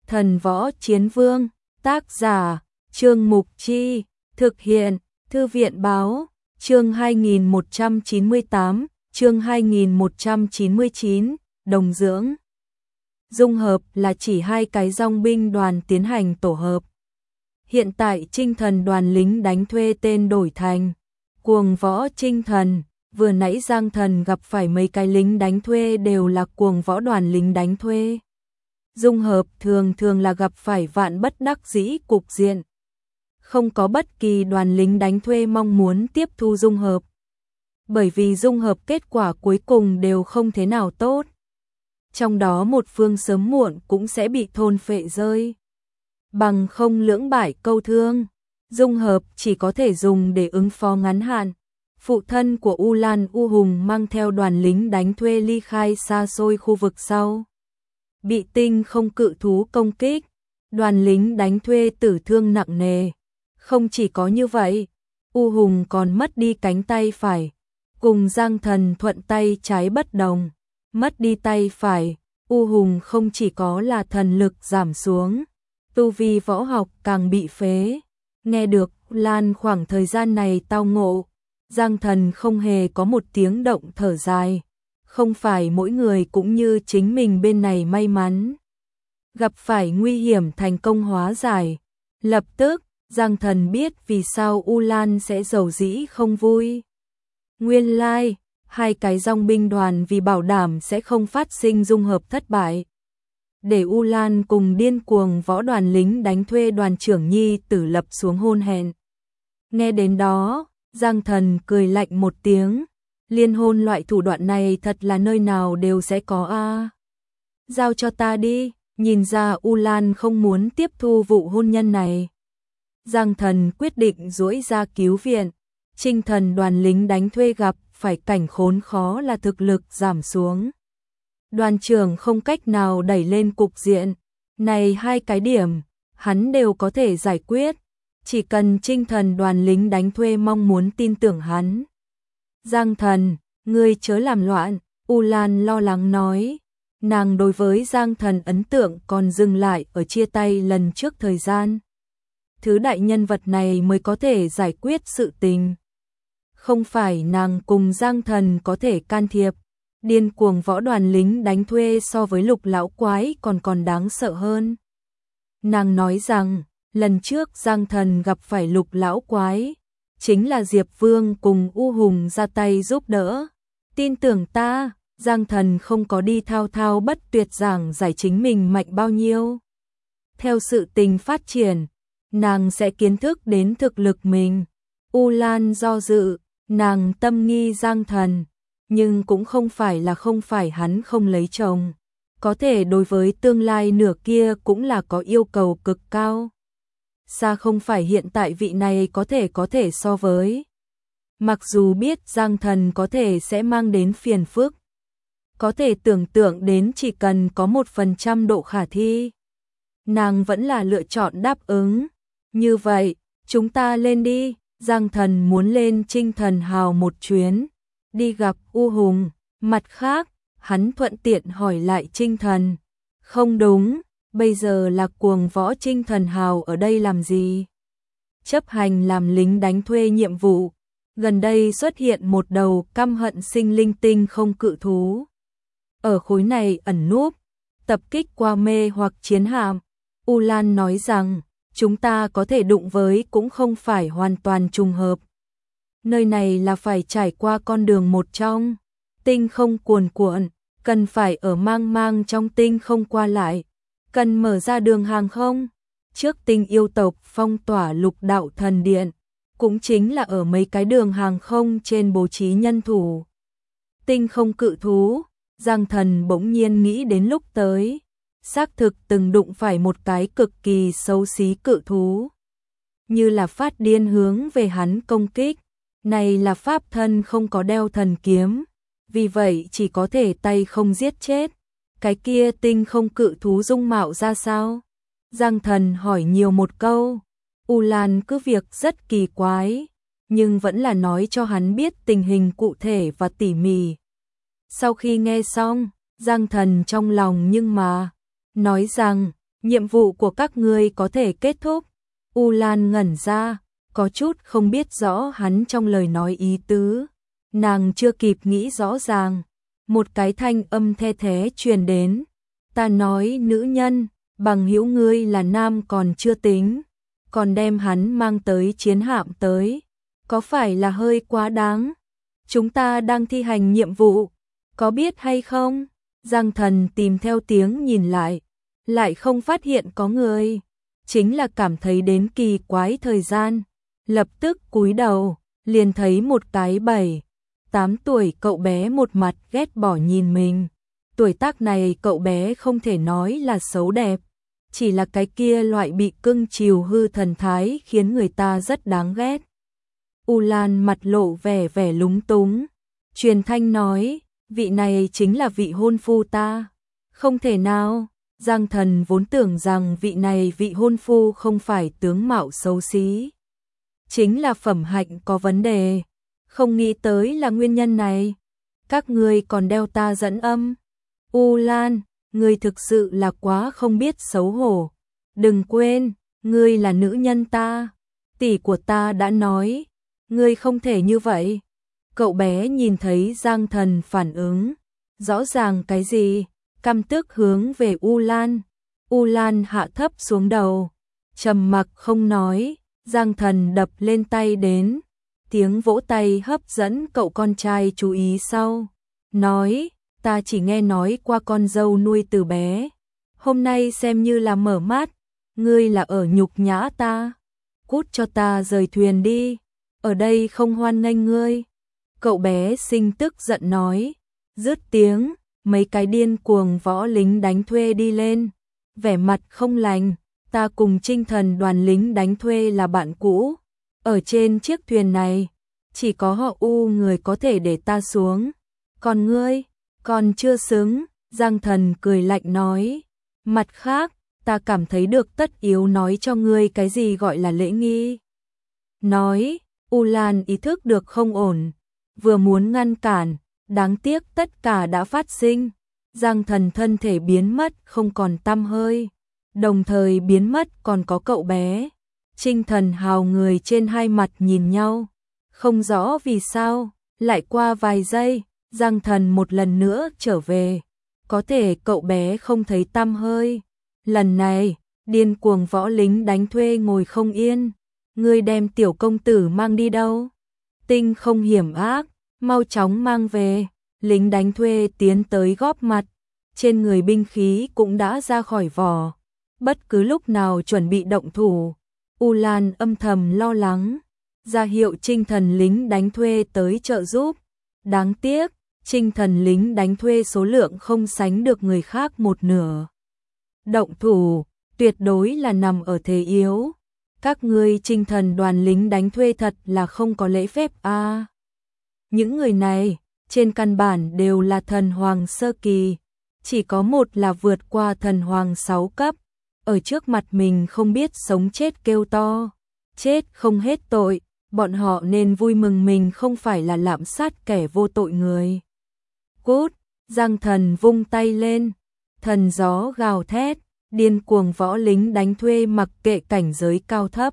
Thần Võ Chiến Vương, tác giả, Trương Mục Chi, thực hiện, Thư viện Báo, chương 2198, chương 2199, đồng dưỡng. Dung hợp là chỉ hai cái dòng binh đoàn tiến hành tổ hợp. Hiện tại Chinh Thần đoàn lính đánh thuê tên đổi thành Cuồng Võ Chinh Thần, vừa nãy Giang Thần gặp phải mấy cái lính đánh thuê đều là Cuồng Võ đoàn lính đánh thuê. Dung hợp thường thường là gặp phải vạn bất đắc dĩ cục diện. Không có bất kỳ đoàn lính đánh thuê mong muốn tiếp thu dung hợp. Bởi vì dung hợp kết quả cuối cùng đều không thế nào tốt. Trong đó một phương sớm muộn cũng sẽ bị thôn phệ rơi. Bằng không lưỡng bại câu thương, dung hợp chỉ có thể dùng để ứng phó ngắn hạn. Phụ thân của U Lan U Hùng mang theo đoàn lính đánh thuê ly khai xa xôi khu vực sau. Bị tinh không cự thú công kích, đoàn lính đánh thuê tử thương nặng nề. Không chỉ có như vậy, U Hùng còn mất đi cánh tay phải, cùng Giang Thần thuận tay trái bất đồng. Mất đi tay phải, U Hùng không chỉ có là thần lực giảm xuống, tu vi võ học càng bị phế. Nghe được Lan khoảng thời gian này tao ngộ, Giang Thần không hề có một tiếng động thở dài. Không phải mỗi người cũng như chính mình bên này may mắn. Gặp phải nguy hiểm thành công hóa giải. Lập tức, Giang Thần biết vì sao U Lan sẽ giàu dĩ không vui. Nguyên lai, hai cái dòng binh đoàn vì bảo đảm sẽ không phát sinh dung hợp thất bại. Để U Lan cùng điên cuồng võ đoàn lính đánh thuê đoàn trưởng Nhi Tử lập xuống hôn hẹn. Nghe đến đó, Giang Thần cười lạnh một tiếng. Liên hôn loại thủ đoạn này thật là nơi nào đều sẽ có a. Giao cho ta đi, nhìn ra U Lan không muốn tiếp thu vụ hôn nhân này. Giang Thần quyết định duỗi ra cứu viện. Chinh Thần đoàn lính đánh thuê gặp phải cảnh khốn khó là thực lực giảm xuống. Đoàn trưởng không cách nào đẩy lên cục diện. Này hai cái điểm, hắn đều có thể giải quyết. Chỉ cần Chinh Thần đoàn lính đánh thuê mong muốn tin tưởng hắn. Giang Thần, ngươi chớ làm loạn, U Lan lo lắng nói. Nàng đối với Giang Thần ấn tượng còn dừng lại ở chia tay lần trước thời gian. Thứ đại nhân vật này mới có thể giải quyết sự tình. Không phải nàng cùng Giang Thần có thể can thiệp. Điên cuồng võ đoàn lính đánh thuê so với Lục lão quái còn đáng sợ hơn. Nàng nói rằng, lần trước Giang Thần gặp phải Lục lão quái, chính là Diệp Vương cùng U Hùng ra tay giúp đỡ. Tin tưởng ta, Giang Thần không có đi thao thao bất tuyệt giảng giải chính mình mạnh bao nhiêu. Theo sự tình phát triển, nàng sẽ kiến thức đến thực lực mình. U Lan do dự, nàng tâm nghi Giang Thần, nhưng cũng không phải hắn không lấy chồng. Có thể đối với tương lai nửa kia cũng là có yêu cầu cực cao. Xa không phải hiện tại vị này có thể so với. Mặc dù biết Giang Thần có thể sẽ mang đến phiền phức, có thể tưởng tượng đến chỉ cần có 1% độ khả thi, nàng vẫn là lựa chọn đáp ứng. Như vậy, chúng ta lên đi. Giang Thần muốn lên Chinh Thần hào một chuyến, đi gặp U Hùng. Mặt khác, hắn thuận tiện hỏi lại Chinh Thần. Không đúng, bây giờ là Cuồng Võ Chinh Thần hào ở đây làm gì? Chấp hành làm lính đánh thuê nhiệm vụ. Gần đây xuất hiện một đầu căm hận sinh linh tinh không cự thú. Ở khối này ẩn núp, tập kích qua mê hoặc chiến hạm. U Lan nói rằng, chúng ta có thể đụng với cũng không phải hoàn toàn trùng hợp. Nơi này là phải trải qua con đường một trong. Tinh không cuồn cuộn, cần phải ở mang trong tinh không qua lại. Cần mở ra đường hàng không. Trước Tinh yêu tộc phong tỏa Lục đạo thần điện, cũng chính là ở mấy cái đường hàng không trên bố trí nhân thủ. Tinh không cự thú, Giang Thần bỗng nhiên nghĩ đến lúc tới. Xác thực từng đụng phải một cái cực kỳ xấu xí cự thú. Như là phát điên hướng về hắn công kích. Này là pháp thân không có đeo thần kiếm. Vì vậy chỉ có thể tay không giết chết. Cái kia tinh không cự thú dung mạo ra sao? Giang Thần hỏi nhiều một câu. U Lan cứ việc rất kỳ quái, nhưng vẫn là nói cho hắn biết tình hình cụ thể và tỉ mỉ. Sau khi nghe xong, Giang Thần trong lòng nhưng mà nói rằng Nhiệm vụ của các ngươi có thể kết thúc. U Lan ngẩn ra, có chút không biết rõ hắn trong lời nói ý tứ. Nàng chưa kịp nghĩ rõ ràng, một cái thanh âm the thế truyền đến. Ta nói nữ nhân, bằng hữu ngươi là nam còn chưa tính, còn đem hắn mang tới chiến hạm tới, có phải là hơi quá đáng? Chúng ta đang thi hành nhiệm vụ, có biết hay không? Giang Thần tìm theo tiếng nhìn lại không phát hiện có người, chính là cảm thấy đến kỳ quái thời gian, lập tức cúi đầu, liền thấy một cái 7-8 tuổi cậu bé một mặt ghét bỏ nhìn mình. Tuổi tác này cậu bé không thể nói là xấu đẹp, chỉ là cái kia loại bị cưng chiều hư thần thái khiến người ta rất đáng ghét. U Lan mặt lộ vẻ lúng túng, truyền thanh nói, vị này chính là vị hôn phu ta. Không thể nào, Giang Thần vốn tưởng rằng vị hôn phu không phải tướng mạo xấu xí, chính là phẩm hạnh có vấn đề, không nghĩ tới là nguyên nhân này. Các ngươi còn đeo ta dẫn âm. U Lan, ngươi thực sự là quá không biết xấu hổ. Đừng quên, ngươi là nữ nhân ta. Tỷ của ta đã nói, ngươi không thể như vậy. Cậu bé nhìn thấy Giang Thần phản ứng, rõ ràng cái gì, căm tức hướng về U Lan. U Lan hạ thấp xuống đầu, trầm mặc không nói. Giang Thần đập lên tay đến, tiếng vỗ tay hấp dẫn cậu con trai chú ý sau, nói, ta chỉ nghe nói qua con dâu nuôi từ bé, hôm nay xem như là mở mắt, ngươi là ở nhục nhã ta, cút cho ta rời thuyền đi, ở đây không hoan nghênh ngươi. Cậu bé sinh tức giận nói, dứt tiếng, mấy cái điên cuồng võ lính đánh thuê đi lên, vẻ mặt không lành. Ta cùng Trinh Thần đoàn lính đánh thuê là bạn cũ, ở trên chiếc thuyền này, chỉ có họ U người có thể để ta xuống, còn ngươi, còn chưa xứng. Giang Thần cười lạnh nói, mặt khác, ta cảm thấy được tất yếu nói cho ngươi cái gì gọi là lễ nghi. Nói, U Lan ý thức được không ổn, vừa muốn ngăn cản, đáng tiếc tất cả đã phát sinh, Giang Thần thân thể biến mất không còn tăm hơi. Đồng thời biến mất còn có cậu bé. Trinh Thần Hào người trên hai mặt nhìn nhau, không rõ vì sao. Lại qua vài giây, Giang Thần một lần nữa trở về, có thể cậu bé không thấy tăm hơi. Lần này, điên cuồng võ lính đánh thuê ngồi không yên. Ngươi đem tiểu công tử mang đi đâu? Tinh không hiểm ác, mau chóng mang về. Lính đánh thuê tiến tới góp mặt, trên người binh khí cũng đã ra khỏi vỏ, bất cứ lúc nào chuẩn bị động thủ. U Lan âm thầm lo lắng, ra hiệu Trinh Thần lính đánh thuê tới trợ giúp. Đáng tiếc, Trinh Thần lính đánh thuê số lượng không sánh được người khác một nửa. Động thủ, tuyệt đối là nằm ở thế yếu. Các ngươi Trinh Thần đoàn lính đánh thuê thật là không có lễ phép a. Những người này, trên căn bản đều là thần hoàng sơ kỳ, chỉ có một là vượt qua thần hoàng 6 cấp. Ở trước mặt mình không biết sống chết kêu to, chết không hết tội, bọn họ nên vui mừng mình không phải là lạm sát kẻ vô tội người. Cút, Giang Thần vung tay lên, thần gió gào thét, điên cuồng võ lính đánh thuê mặc kệ cảnh giới cao thấp,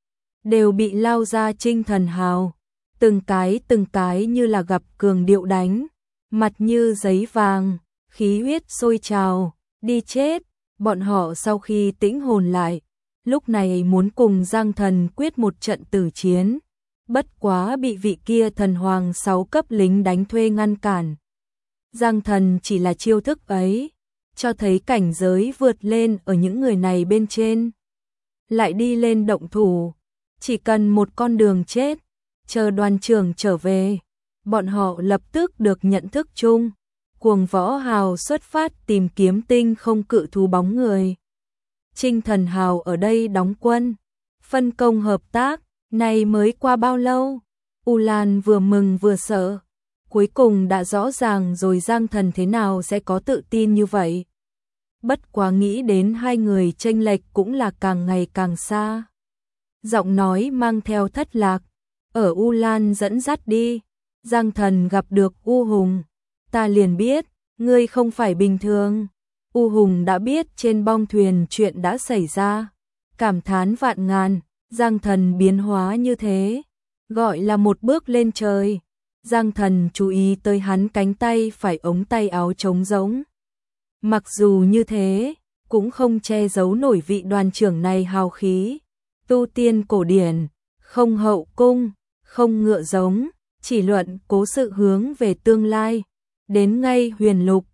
đều bị lao ra Trinh Thần Hào, từng cái như là gặp cường điệu đánh, mặt như giấy vàng, khí huyết sôi trào, đi chết. Bọn họ sau khi tĩnh hồn lại, lúc này muốn cùng Giang Thần quyết một trận tử chiến, bất quá bị vị kia thần hoàng 6 cấp lính đánh thuê ngăn cản. Giang Thần chỉ là chiêu thức ấy, cho thấy cảnh giới vượt lên ở những người này bên trên. Lại đi lên động thủ, chỉ cần một con đường chết, chờ đoàn trưởng trở về, bọn họ lập tức được nhận thức chung. Cuồng võ hào xuất phát tìm kiếm tinh không cự thú bóng người. Trinh Thần Hào ở đây đóng quân, phân công hợp tác, này mới qua bao lâu? U Lan vừa mừng vừa sợ, cuối cùng đã rõ ràng rồi Giang Thần thế nào sẽ có tự tin như vậy. Bất quá nghĩ đến hai người chênh lệch cũng là càng ngày càng xa. Giọng nói mang theo thất lạc, ở U Lan dẫn dắt đi, Giang Thần gặp được U Hùng. Ta liền biết, ngươi không phải bình thường. U Hùng đã biết trên bong thuyền chuyện đã xảy ra, cảm thán vạn ngàn, Giang Thần biến hóa như thế, gọi là một bước lên trời. Giang Thần chú ý tới hắn cánh tay phải ống tay áo trống rỗng. Mặc dù như thế, cũng không che giấu nổi vị đoàn trưởng này hào khí. Tu tiên cổ điển, không hậu cung, không ngựa giống, chỉ luận cố sự hướng về tương lai. Đến ngay huyền lục,